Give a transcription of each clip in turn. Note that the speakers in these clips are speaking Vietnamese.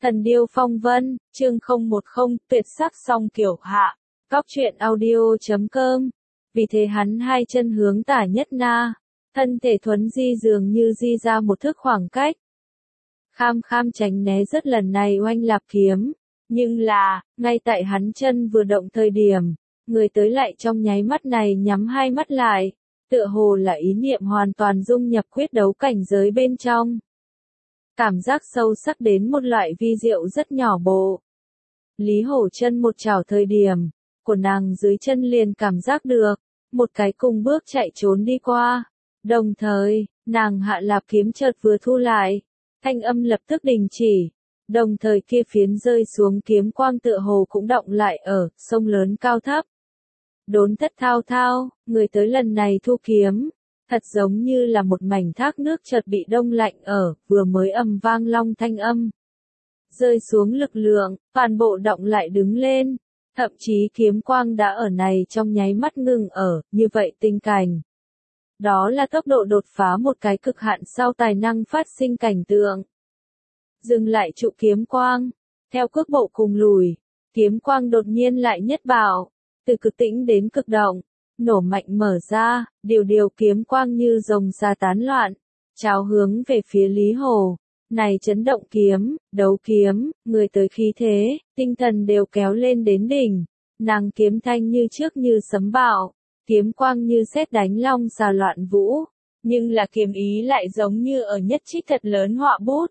Thần điêu phong vân, chương 010, tuyệt sắc song kiểu hạ. Góc truyện audio.com. Vì thế hắn hai chân hướng tả nhất na, thân thể thuấn di dường như di ra một thước khoảng cách. Kham kham tránh né rất lần này oanh lạp kiếm, nhưng là, ngay tại hắn chân vừa động thời điểm, người tới lại trong nháy mắt này nhắm hai mắt lại, tựa hồ là ý niệm hoàn toàn dung nhập quyết đấu cảnh giới bên trong. Cảm giác sâu sắc đến một loại vi diệu rất nhỏ bộ. Lý Hổ chân một chảo thời điểm, của nàng dưới chân liền cảm giác được, một cái cùng bước chạy trốn đi qua. Đồng thời, nàng hạ lạp kiếm chợt vừa thu lại, thanh âm lập tức đình chỉ. Đồng thời kia phiến rơi xuống kiếm quang tựa hồ cũng động lại ở sông lớn cao thấp. Đốn thất thao thao, người tới lần này thu kiếm, thật giống như là một mảnh thác nước chợt bị đông lạnh ở, vừa mới ầm vang long thanh âm. Rơi xuống lực lượng, toàn bộ động lại đứng lên, thậm chí kiếm quang đã ở này trong nháy mắt ngừng ở, như vậy tình cảnh. Đó là tốc độ đột phá một cái cực hạn sau tài năng phát sinh cảnh tượng. Dừng lại trụ kiếm quang, theo cước bộ cùng lùi, kiếm quang đột nhiên lại nhất bạo, từ cực tĩnh đến cực động. Nổ mạnh mở ra, điều kiếm quang như rồng ra tán loạn, cháo hướng về phía Lý Hổ. Này chấn động kiếm, đấu kiếm, người tới khí thế, tinh thần đều kéo lên đến đỉnh. Nàng kiếm thanh như trước như sấm bạo, kiếm quang như sét đánh long xà loạn vũ, nhưng là kiếm ý lại giống như ở nhất trích thật lớn họa bút.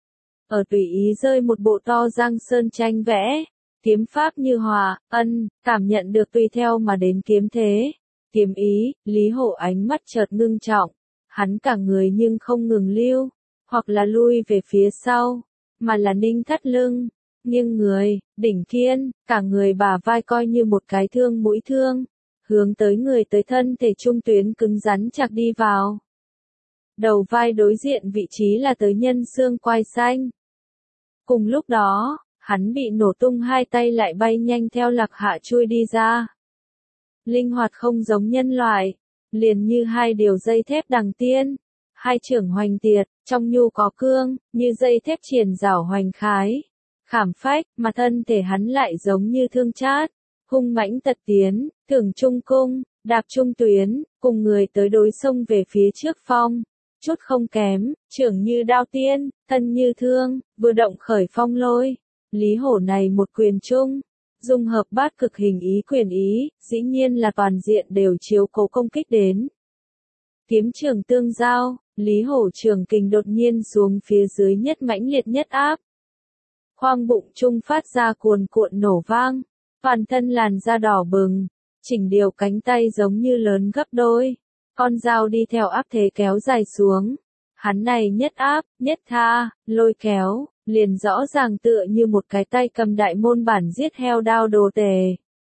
Ở tùy ý rơi một bộ to giang sơn tranh vẽ. Kiếm pháp như hòa, cảm nhận được tùy theo mà đến kiếm thế, kiếm ý, Lý Hổ ánh mắt chợt ngưng trọng, hắn cả người nhưng không ngừng lưu, hoặc là lui về phía sau, mà là ninh thắt lưng, nghiêng người, đỉnh kiên, cả người bả vai coi như một cái thương mũi thương, hướng tới người tới thân thể trung tuyến cứng rắn chặt đi vào. Đầu vai đối diện vị trí là tới nhân xương quai xanh. Cùng lúc đó, hắn bị nổ tung hai tay lại bay nhanh theo lạc hạ chui đi ra. Linh hoạt không giống nhân loại, liền như hai điều dây thép đằng tiên, hai trưởng hoành tiệt, trong nhu có cương, như dây thép triển rảo hoành khái, khảm phách, mà thân thể hắn lại giống như thương chát, hung mãnh tật tiến, tưởng trung cung, đạp trung tuyến, cùng người tới đối xông về phía trước phong. Chút không kém, trưởng như đao tiên, thân như thương, vừa động khởi phong lôi. Lý Hổ này một quyền chung, dung hợp bát cực hình ý quyền ý, dĩ nhiên là toàn diện đều chiếu cố công kích đến. Kiếm trường tương giao, Lý Hổ trường kình đột nhiên xuống phía dưới nhất mãnh liệt nhất áp. Khoang bụng trung phát ra cuồn cuộn nổ vang, toàn thân làn da đỏ bừng, chỉnh điều cánh tay giống như lớn gấp đôi, con dao đi theo áp thế kéo dài xuống. Hắn này nhất áp, nhất tha, lôi kéo, liền rõ ràng tựa như một cái tay cầm đại môn bản giết heo đao đồ tề.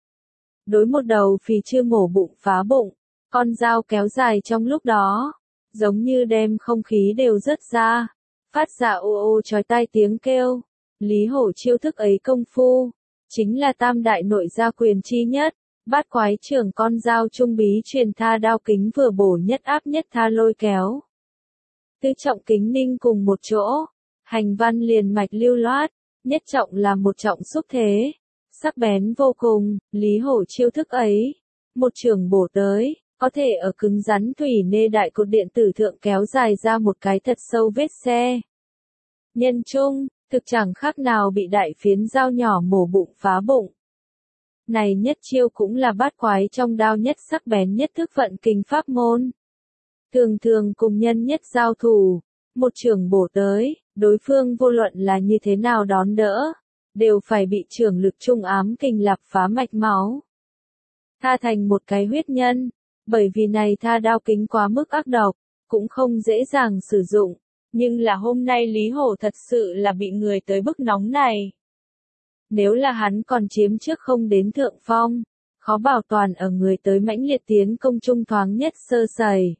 Đối một đầu phì chưa mổ bụng phá bụng, con dao kéo dài trong lúc đó, giống như đem không khí đều rớt ra, phát ra ô ô chói tai tiếng kêu. Lý Hổ chiêu thức ấy công phu, chính là tam đại nội gia quyền chi nhất, bát quái trưởng con dao trung bí truyền tha đao kính vừa bổ nhất áp nhất tha lôi kéo. Tứ trọng kính ninh cùng một chỗ, hành văn liền mạch lưu loát, nhất trọng là một trọng xúc thế, sắc bén vô cùng. Lý Hổ chiêu thức ấy, một trường bổ tới, có thể ở cứng rắn thủy nê đại cột điện tử thượng kéo dài ra một cái thật sâu vết xe. Nhân trung, thực chẳng khác nào bị đại phiến dao nhỏ mổ bụng phá bụng. Này nhất chiêu cũng là bát quái trong đao nhất sắc bén nhất thức vận kình pháp môn. Thường thường cùng nhân nhất giao thủ, một trường bổ tới, đối phương vô luận là như thế nào đón đỡ, đều phải bị trường lực trung ám kình lạp phá mạch máu. Tha thành một cái huyết nhân, bởi vì này tha đao kính quá mức ác độc, cũng không dễ dàng sử dụng, nhưng là hôm nay Lý Hổ thật sự là bị người tới bức nóng này. Nếu là hắn còn chiếm trước không đến thượng phong, khó bảo toàn ở người tới mãnh liệt tiến công trung thoáng nhất sơ sẩy.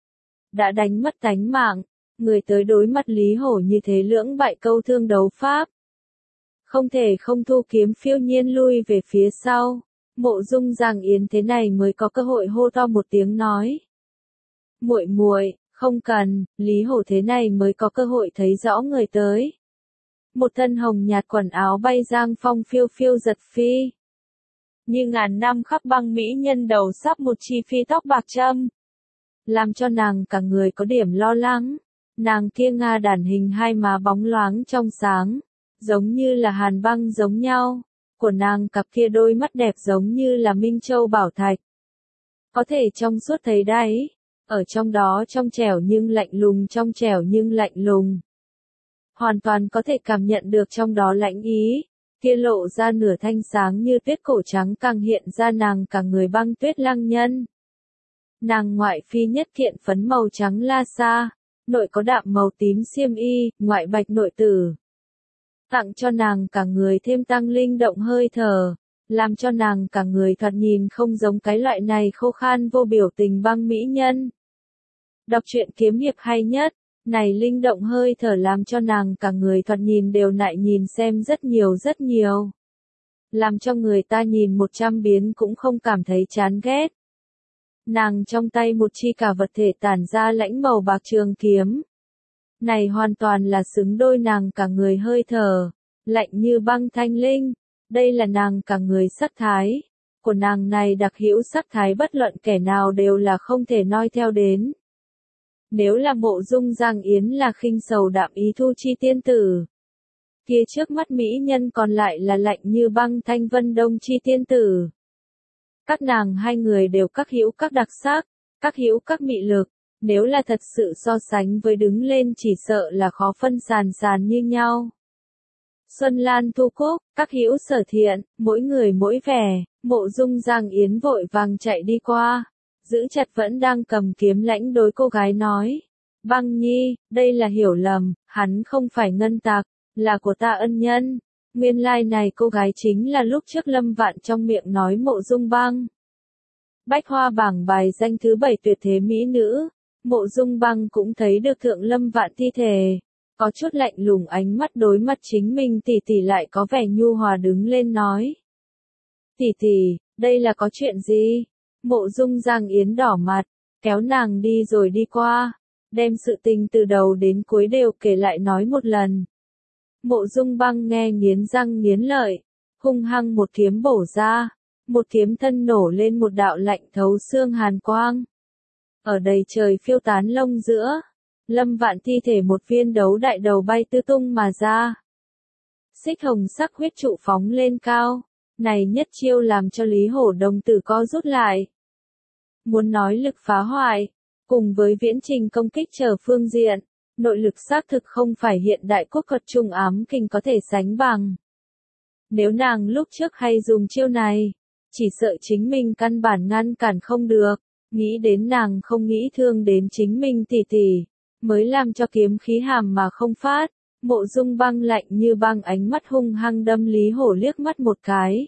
Đã đánh mất tánh mạng, người tới đối mặt Lý Hổ như thế lưỡng bại câu thương đấu pháp. Không thể không thu kiếm phiêu nhiên lui về phía sau, Mộ Dung Giang Yến thế này mới có cơ hội hô to một tiếng nói. Muội muội, không cần, Lý Hổ thế này mới có cơ hội thấy rõ người tới. một thân hồng nhạt quần áo bay giang phong phiêu phiêu giật phi. Như ngàn năm khắc băng mỹ nhân đầu sắp một chi phi tóc bạc trâm. Làm cho nàng cả người có điểm lo lắng. Nàng kia nga đản hình hai má bóng loáng trong sáng, giống như là hàn băng giống nhau. Của nàng cặp kia đôi mắt đẹp giống như là minh châu bảo thạch. Có thể trong suốt thấy đáy, ở trong đó trong trẻo nhưng lạnh lùng, trong trẻo nhưng lạnh lùng. Hoàn toàn có thể cảm nhận được trong đó lãnh ý, kia lộ ra nửa thanh sáng như tuyết cổ trắng càng hiện ra nàng cả người băng tuyết lăng nhân. Nàng ngoại phi nhất kiện phấn màu trắng la sa, nội có đạm màu tím xiêm y, ngoại bạch nội tử. Tặng cho nàng cả người thêm tăng linh động hơi thở, làm cho nàng cả người thoạt nhìn không giống cái loại này khô khan vô biểu tình băng mỹ nhân. Đọc truyện kiếm hiệp hay nhất, này linh động hơi thở làm cho nàng cả người thoạt nhìn đều nại nhìn xem rất nhiều. Làm cho người ta nhìn 100 biến cũng không cảm thấy chán ghét. Nàng trong tay một chi cả vật thể tản ra lãnh màu bạc trường kiếm. Này hoàn toàn là xứng đôi nàng cả người hơi thở, lạnh như băng thanh linh. Đây là nàng cả người sắc thái. Của nàng này đặc hữu sắc thái bất luận kẻ nào đều là không thể noi theo đến. Nếu là Mộ Dung Giang Yến là khinh sầu đạm ý thu chi tiên tử. Kia trước mắt mỹ nhân còn lại là lạnh như băng thanh vân đông chi tiên tử. Các nàng hai người đều các hữu các đặc sắc, các hữu các mị lực. Nếu là thật sự so sánh với đứng lên chỉ sợ là khó phân sàn như nhau. Xuân Lan Thu Cúc, các hữu sở thiện, mỗi người mỗi vẻ. Mộ Dung Giang Yến vội vàng chạy đi qua, giữ chặt vẫn đang cầm kiếm lãnh đối cô gái nói. Băng nhi, đây là hiểu lầm, hắn không phải ngân tặc, là của ta ân nhân. Nguyên lai này cô gái chính là lúc trước Lâm Vạn trong miệng nói Mộ Dung Băng. Bách Hoa bảng bài danh thứ 7 tuyệt thế mỹ nữ, Mộ Dung Băng cũng thấy được thượng Lâm Vạn thi thể. Có chút lạnh lùng ánh mắt đối mặt chính mình tỷ tỷ lại có vẻ nhu hòa đứng lên nói. Tỷ tỷ, đây là có chuyện gì? Mộ Dung Giang Yến đỏ mặt, kéo nàng đi rồi đi qua, đem sự tình từ đầu đến cuối đều kể lại nói một lần. Mộ Dung Băng nghe nghiến răng nghiến lợi, hung hăng một kiếm bổ ra, một kiếm thân nổ lên một đạo lạnh thấu xương hàn quang. Ở đầy trời phiêu tán lông giữa, Lâm Vạn thi thể một viên đấu đại đầu bay tứ tung mà ra. Xích hồng sắc huyết trụ phóng lên cao, này nhất chiêu làm cho Lý Hổ đồng tử co rút lại. Muốn nói lực phá hoại, cùng với viễn trình công kích trở phương diện, nội lực xác thực không phải hiện đại quốc thuật trung ám kình có thể sánh bằng. Nếu nàng lúc trước hay dùng chiêu này, chỉ sợ chính mình căn bản ngăn cản không được, nghĩ đến nàng không nghĩ thương đến chính mình tỷ tỷ, mới làm cho kiếm khí hàm mà không phát. Mộ Dung Băng lạnh như băng ánh mắt hung hăng đâm Lý Hổ liếc mắt một cái.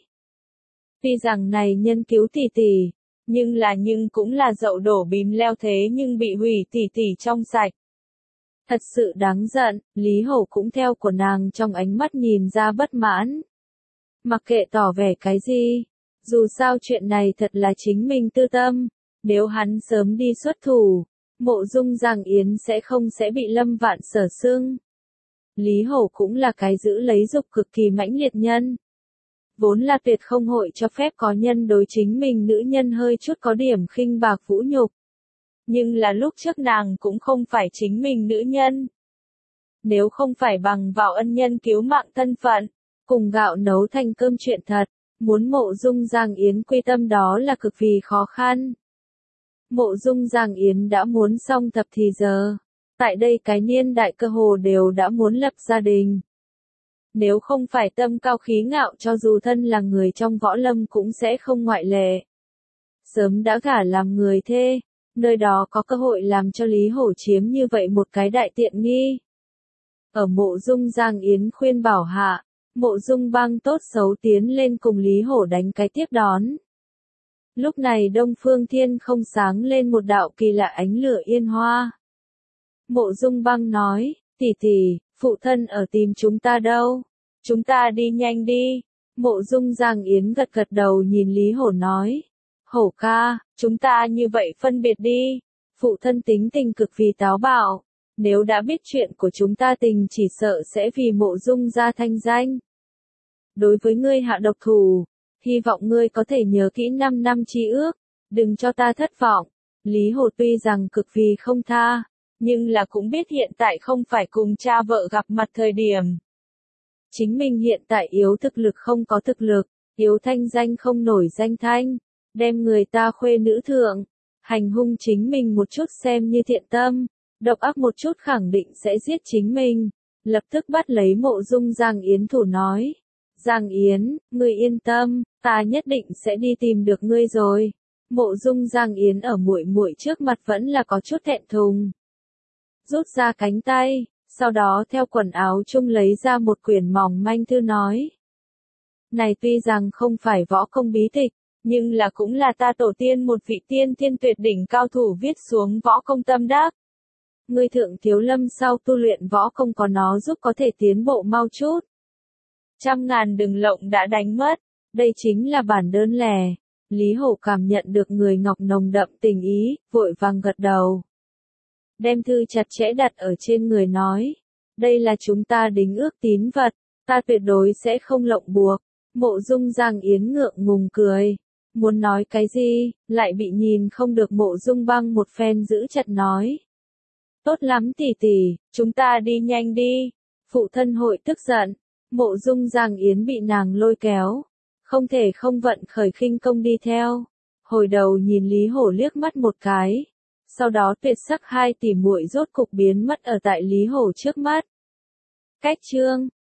Tuy rằng này nhân cứu tỷ tỷ, nhưng cũng là dậu đổ bìm leo thế nhưng bị hủy tỷ tỷ trong sạch. Thật sự đáng giận, Lý Hổ cũng theo của nàng trong ánh mắt nhìn ra bất mãn. Mặc kệ tỏ vẻ cái gì, dù sao chuyện này thật là chính mình tư tâm, nếu hắn sớm đi xuất thủ, Mộ Dung Giang Yến sẽ bị Lâm Vạn sở xương. Lý Hổ cũng là cái giữ lấy dục cực kỳ mãnh liệt nhân. Vốn là tuyệt không hội cho phép có nhân đối chính mình nữ nhân hơi chút có điểm khinh bạc vũ nhục. Nhưng là lúc trước nàng cũng không phải chính mình nữ nhân. Nếu không phải bằng vào ân nhân cứu mạng thân phận, cùng gạo nấu thành cơm chuyện thật, muốn Mộ Dung Giang Yến quy tâm đó là cực vì khó khăn. Mộ Dung Giang Yến đã muốn xong thập thì giờ. Tại đây cái niên đại cơ hồ đều đã muốn lập gia đình. Nếu không phải tâm cao khí ngạo cho dù thân là người trong võ lâm cũng sẽ không ngoại lệ. Sớm đã gả làm người thê, nơi đó có cơ hội làm cho Lý Hổ chiếm như vậy một cái đại tiện nghi. Ở Mộ Dung Giang Yến khuyên bảo hạ, Mộ Dung Băng tốt xấu tiến lên cùng Lý Hổ đánh cái tiếp đón. Lúc này Đông Phương Thiên không sáng lên một đạo kỳ lạ ánh lửa yên hoa. Mộ Dung Băng nói, tỷ tỷ, phụ thân ở tìm chúng ta đâu? Chúng ta đi nhanh đi. Mộ Dung Giang Yến gật gật đầu nhìn Lý Hổ nói. Hổ ca, chúng ta như vậy phân biệt đi. Phụ thân tính tình cực vì táo bạo. Nếu đã biết chuyện của chúng ta tình chỉ sợ sẽ vì Mộ Dung gia thanh danh. Đối với ngươi hạ độc thủ, hy vọng ngươi có thể nhớ kỹ 5 năm chi ước, đừng cho ta thất vọng. Lý Hồ tuy rằng cực vì không tha, nhưng là cũng biết hiện tại không phải cùng cha vợ gặp mặt thời điểm. Chính mình hiện tại yếu thực lực không có thực lực, yếu thanh danh không nổi danh thanh, đem người ta khuê nữ thượng, hành hung chính mình một chút xem như thiện tâm, độc ác một chút khẳng định sẽ giết chính mình. Lập tức bắt lấy Mộ Dung Giang Yến thủ nói, Giang Yến, ngươi yên tâm, ta nhất định sẽ đi tìm được ngươi rồi. Mộ Dung Giang Yến ở muội muội trước mặt vẫn là có chút thẹn thùng. Rút ra cánh tay, sau đó theo quần áo chung lấy ra một quyển mỏng manh thư nói. Này tuy rằng không phải võ công bí tịch, nhưng là cũng là ta tổ tiên một vị tiên thiên tuyệt đỉnh cao thủ viết xuống võ công tâm đắc. Ngươi thượng thiếu lâm sau tu luyện võ công có nó giúp có thể tiến bộ mau chút. 100.000 đừng lộng đã đánh mất, đây chính là bản đơn lẻ. Lý Hổ cảm nhận được người ngọc nồng đậm tình ý, vội vàng gật đầu. Đem thư chặt chẽ đặt ở trên người nói, đây là chúng ta đính ước tín vật, ta tuyệt đối sẽ không lộng buộc. Mộ Dung Giang Yến ngượng ngùng cười, muốn nói cái gì, lại bị nhìn không được Mộ Dung Băng một phen giữ chặt nói. Tốt lắm tỷ tỷ, chúng ta đi nhanh đi. Phụ thân hội tức giận, Mộ Dung Giang Yến bị nàng lôi kéo, không thể không vận khởi khinh công đi theo. Hồi đầu nhìn Lý Hổ liếc mắt một cái, sau đó tuyệt sắc hai tỷ muội rốt cục biến mất ở tại Lý Hổ trước mắt. Cách chương